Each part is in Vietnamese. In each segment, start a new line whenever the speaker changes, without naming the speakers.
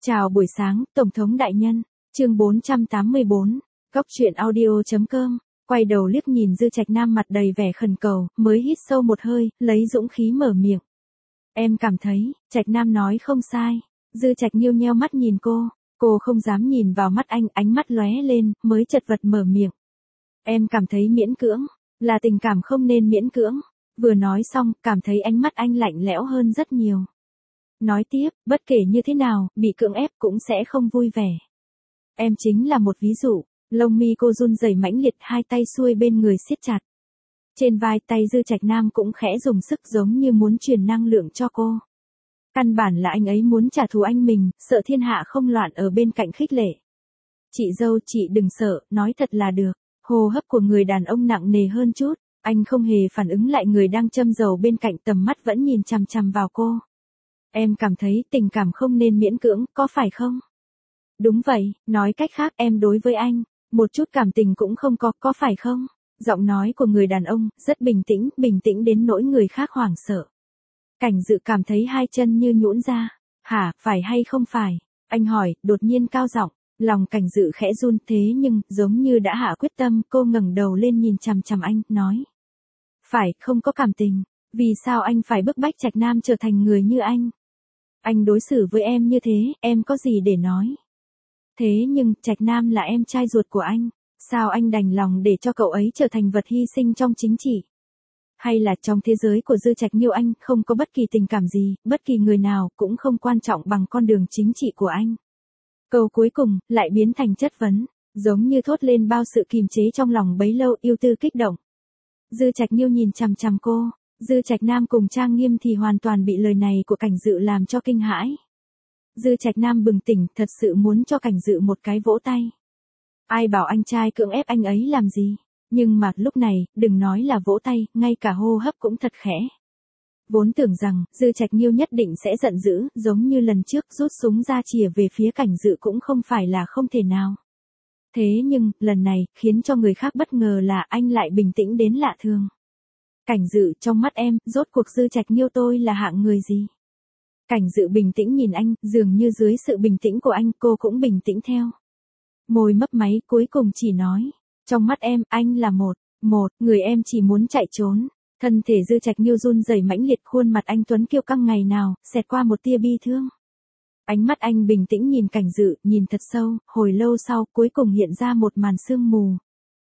Chào buổi sáng, Tổng thống đại nhân. Chương 484. Góc truyện audio.com. Quay đầu liếc nhìn Dư Trạch Nam mặt đầy vẻ khẩn cầu, mới hít sâu một hơi, lấy dũng khí mở miệng. Em cảm thấy, Trạch Nam nói không sai. Dư Trạch nheo nheo mắt nhìn cô không dám nhìn vào mắt anh, ánh mắt lóe lên, mới chật vật mở miệng. Em cảm thấy miễn cưỡng, là tình cảm không nên miễn cưỡng. Vừa nói xong, cảm thấy ánh mắt anh lạnh lẽo hơn rất nhiều. Nói tiếp, bất kể như thế nào, bị cưỡng ép cũng sẽ không vui vẻ. Em chính là một ví dụ. Lông mi cô run rẩy mãnh liệt, hai tay xuôi bên người siết chặt. Trên vai tay Dư Trạch Nam cũng khẽ dùng sức giống như muốn truyền năng lượng cho cô. Căn bản là anh ấy muốn trả thù anh mình, sợ thiên hạ không loạn ở bên cạnh khích lệ. Chị dâu, chị đừng sợ, nói thật là được. Hô hấp của người đàn ông nặng nề hơn chút, anh không hề phản ứng lại người đang châm dầu bên cạnh, tầm mắt vẫn nhìn chằm chằm vào cô. Em cảm thấy tình cảm không nên miễn cưỡng, có phải không? Đúng vậy, nói cách khác em đối với anh, một chút cảm tình cũng không có phải không? Giọng nói của người đàn ông, rất bình tĩnh đến nỗi người khác hoảng sợ. Cảnh Dự cảm thấy hai chân như nhũn ra. Hả, phải hay không phải? Anh hỏi, đột nhiên cao giọng. Lòng Cảnh Dự khẽ run, thế nhưng, giống như đã hạ quyết tâm, cô ngẩng đầu lên nhìn chằm chằm anh, nói. Phải, không có cảm tình. Vì sao anh phải bức bách Trạch Nam trở thành người như anh? Anh đối xử với em như thế, em có gì để nói? Thế nhưng, Trạch Nam là em trai ruột của anh. Sao anh đành lòng để cho cậu ấy trở thành vật hy sinh trong chính trị? Hay là trong thế giới của Dư Trạch Nhiêu anh không có bất kỳ tình cảm gì, bất kỳ người nào cũng không quan trọng bằng con đường chính trị của anh? Câu cuối cùng, lại biến thành chất vấn, giống như thốt lên bao sự kìm chế trong lòng bấy lâu, yêu tư kích động. Dư Trạch Nhiêu nhìn chằm chằm cô. Dư Trạch Nam cùng Trang Nghiêm thì hoàn toàn bị lời này của Cảnh Dự làm cho kinh hãi. Dư Trạch Nam bừng tỉnh, thật sự muốn cho Cảnh Dự một cái vỗ tay. Ai bảo anh trai cưỡng ép anh ấy làm gì? Nhưng mà lúc này, đừng nói là vỗ tay, ngay cả hô hấp cũng thật khẽ. Vốn tưởng rằng, Dư Trạch Nhiêu nhất định sẽ giận dữ, giống như lần trước rút súng ra chìa về phía Cảnh Dự cũng không phải là không thể nào. Thế nhưng, lần này, khiến cho người khác bất ngờ là anh lại bình tĩnh đến lạ thường. Cảnh Dự, trong mắt em, rốt cuộc Dư Trạch Nhiêu tôi là hạng người gì? Cảnh Dự bình tĩnh nhìn anh, dường như dưới sự bình tĩnh của anh, cô cũng bình tĩnh theo. Môi mấp máy, cuối cùng chỉ nói. Trong mắt em, anh là một người em chỉ muốn chạy trốn. Thân thể Dư Trạch Nhiêu run rẩy mãnh liệt, khuôn mặt anh tuấn kiêu căng ngày nào, xẹt qua một tia bi thương. Ánh mắt anh bình tĩnh nhìn Cảnh Dự, nhìn thật sâu, hồi lâu sau, cuối cùng hiện ra một màn sương mù.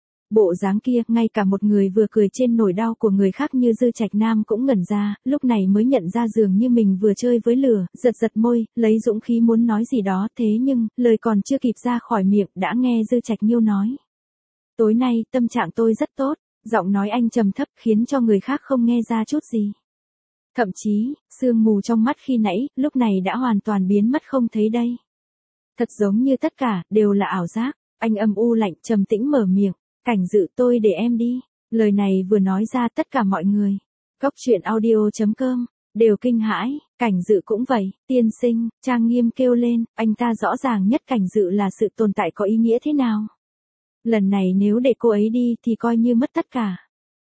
Bộ dáng kia, ngay cả một người vừa cười trên nỗi đau của người khác như Dư Trạch Nam cũng ngẩn ra, lúc này mới nhận ra dường như mình vừa chơi với lửa, giật môi, lấy dũng khí muốn nói gì đó, thế nhưng, lời còn chưa kịp ra khỏi miệng, đã nghe Dư Trạch Nhiêu nói. Tối nay, tâm trạng tôi rất tốt, giọng nói anh trầm thấp khiến cho người khác không nghe ra chút gì. Thậm chí, sương mù trong mắt khi nãy, lúc này đã hoàn toàn biến mất không thấy đây. Thật giống như tất cả, đều là ảo giác, anh âm u lạnh trầm tĩnh mở miệng. Cảnh Dự, tôi để em đi. Lời này vừa nói ra, tất cả mọi người. Góc truyện audio.com. Đều kinh hãi. Cảnh Dự cũng vậy. Tiên sinh, Trang Nghiêm kêu lên. Anh ta rõ ràng nhất Cảnh Dự là sự tồn tại có ý nghĩa thế nào. Lần này nếu để cô ấy đi thì coi như mất tất cả.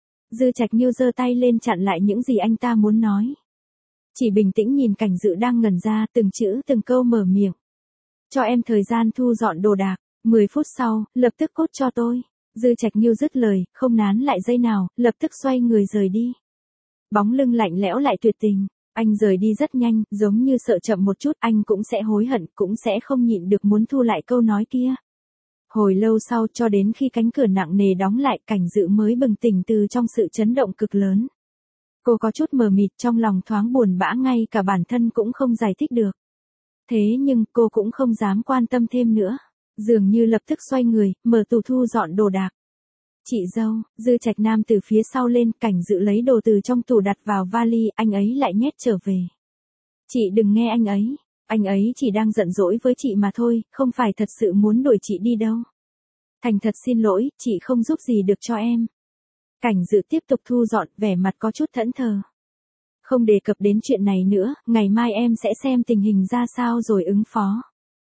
Dư Trạch Nhiêu giơ tay lên chặn lại những gì anh ta muốn nói. Chỉ bình tĩnh nhìn Cảnh Dự đang ngẩn ra, từng chữ từng câu mở miệng. Cho em thời gian thu dọn đồ đạc. 10 phút sau, lập tức cốt cho tôi. Dư Trạch Nhiêu dứt lời, không nán lại giây nào, lập tức xoay người rời đi. Bóng lưng lạnh lẽo lại tuyệt tình, anh rời đi rất nhanh, giống như sợ chậm một chút anh cũng sẽ hối hận, cũng sẽ không nhịn được muốn thu lại câu nói kia. Hồi lâu sau, cho đến khi cánh cửa nặng nề đóng lại, Cảnh Dự mới bừng tỉnh từ trong sự chấn động cực lớn. Cô có chút mờ mịt, trong lòng thoáng buồn bã, ngay cả bản thân cũng không giải thích được. Thế nhưng, cô cũng không dám quan tâm thêm nữa. Dường như lập tức xoay người, mở tủ thu dọn đồ đạc. Chị dâu, Dư Trạch Nam từ phía sau lên, Cảnh Dự lấy đồ từ trong tủ đặt vào vali, anh ấy lại nhét trở về. Chị đừng nghe anh ấy chỉ đang giận dỗi với chị mà thôi, không phải thật sự muốn đuổi chị đi đâu. Thành thật xin lỗi, chị không giúp gì được cho em. Cảnh Dự tiếp tục thu dọn, vẻ mặt có chút thẫn thờ. Không đề cập đến chuyện này nữa, ngày mai em sẽ xem tình hình ra sao rồi ứng phó.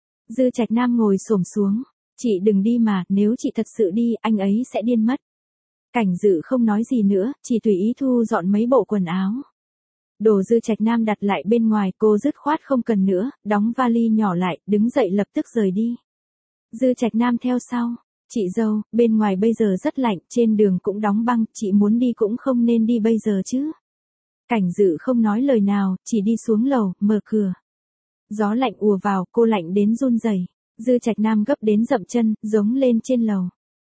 Dư Trạch Nam ngồi xổm xuống. Chị đừng đi mà, nếu chị thật sự đi, anh ấy sẽ điên mất. Cảnh Dự không nói gì nữa, chỉ tùy ý thu dọn mấy bộ quần áo. Đồ Dư Trạch Nam đặt lại bên ngoài, cô dứt khoát không cần nữa, đóng vali nhỏ lại, đứng dậy lập tức rời đi. Dư Trạch Nam theo sau. Chị dâu, bên ngoài bây giờ rất lạnh, trên đường cũng đóng băng, chị muốn đi cũng không nên đi bây giờ chứ. Cảnh Dự không nói lời nào, chỉ đi xuống lầu, mở cửa. Gió lạnh ùa vào, cô lạnh đến run rẩy. Dư Trạch Nam gấp đến dậm chân, giống lên trên lầu.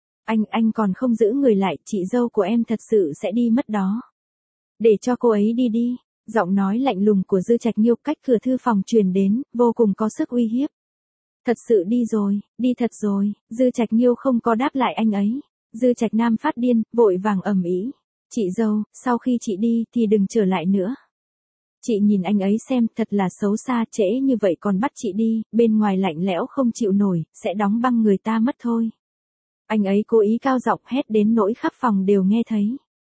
Anh còn không giữ người lại, chị dâu của em thật sự sẽ đi mất đó. Để cho cô ấy đi đi. Giọng nói lạnh lùng của Dư Trạch Nhiêu cách cửa thư phòng truyền đến, vô cùng có sức uy hiếp. Thật sự đi thật rồi, Dư Trạch Nhiêu không có đáp lại anh ấy. Dư Trạch Nam phát điên, vội vàng ầm ĩ. Chị dâu, sau khi chị đi thì đừng trở lại nữa. Chị nhìn anh ấy xem, thật là xấu xa, trễ như vậy còn bắt chị đi, bên ngoài lạnh lẽo không chịu nổi, sẽ đóng băng người ta mất thôi. Anh ấy cố ý cao giọng hét đến nỗi khắp phòng đều nghe thấy.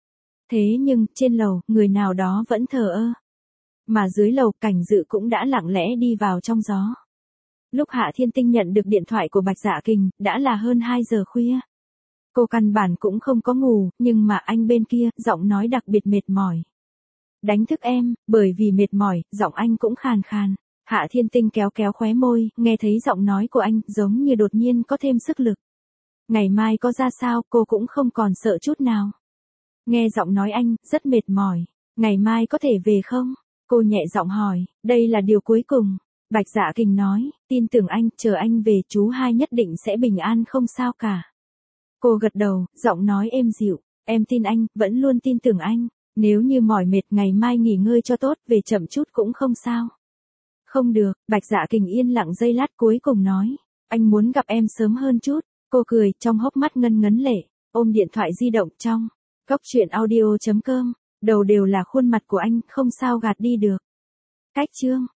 Thế nhưng, trên lầu, người nào đó vẫn thờ ơ. Mà dưới lầu, Cảnh Dự cũng đã lặng lẽ đi vào trong gió. Lúc Hạ Thiên Tinh nhận được điện thoại của Bạch Dạ Kình, đã là hơn 2 giờ khuya. Cô căn bản cũng không có ngủ, nhưng mà anh bên kia, giọng nói đặc biệt mệt mỏi. Đánh thức em, bởi vì mệt mỏi, giọng anh cũng khàn khàn. Hạ Thiên Tinh kéo kéo khóe môi, nghe thấy giọng nói của anh, giống như đột nhiên có thêm sức lực. Ngày mai có ra sao, cô cũng không còn sợ chút nào. Nghe giọng nói anh, rất mệt mỏi. Ngày mai có thể về không? Cô nhẹ giọng hỏi, đây là điều cuối cùng. Bạch Dạ Kình nói, tin tưởng anh, chờ anh về chú hai nhất định sẽ bình an không sao cả. Cô gật đầu, giọng nói êm dịu, em tin anh, vẫn luôn tin tưởng anh. Nếu như mỏi mệt ngày mai nghỉ ngơi cho tốt, về chậm chút cũng không sao. Không được, Bạch Dạ Kình yên lặng giây lát cuối cùng nói, anh muốn gặp em sớm hơn chút. Cô cười, trong hốc mắt ngân ngấn lệ, ôm điện thoại di động trong. Góc truyện audio.com, đầu đều là khuôn mặt của anh, không sao gạt đi được. Cách chương.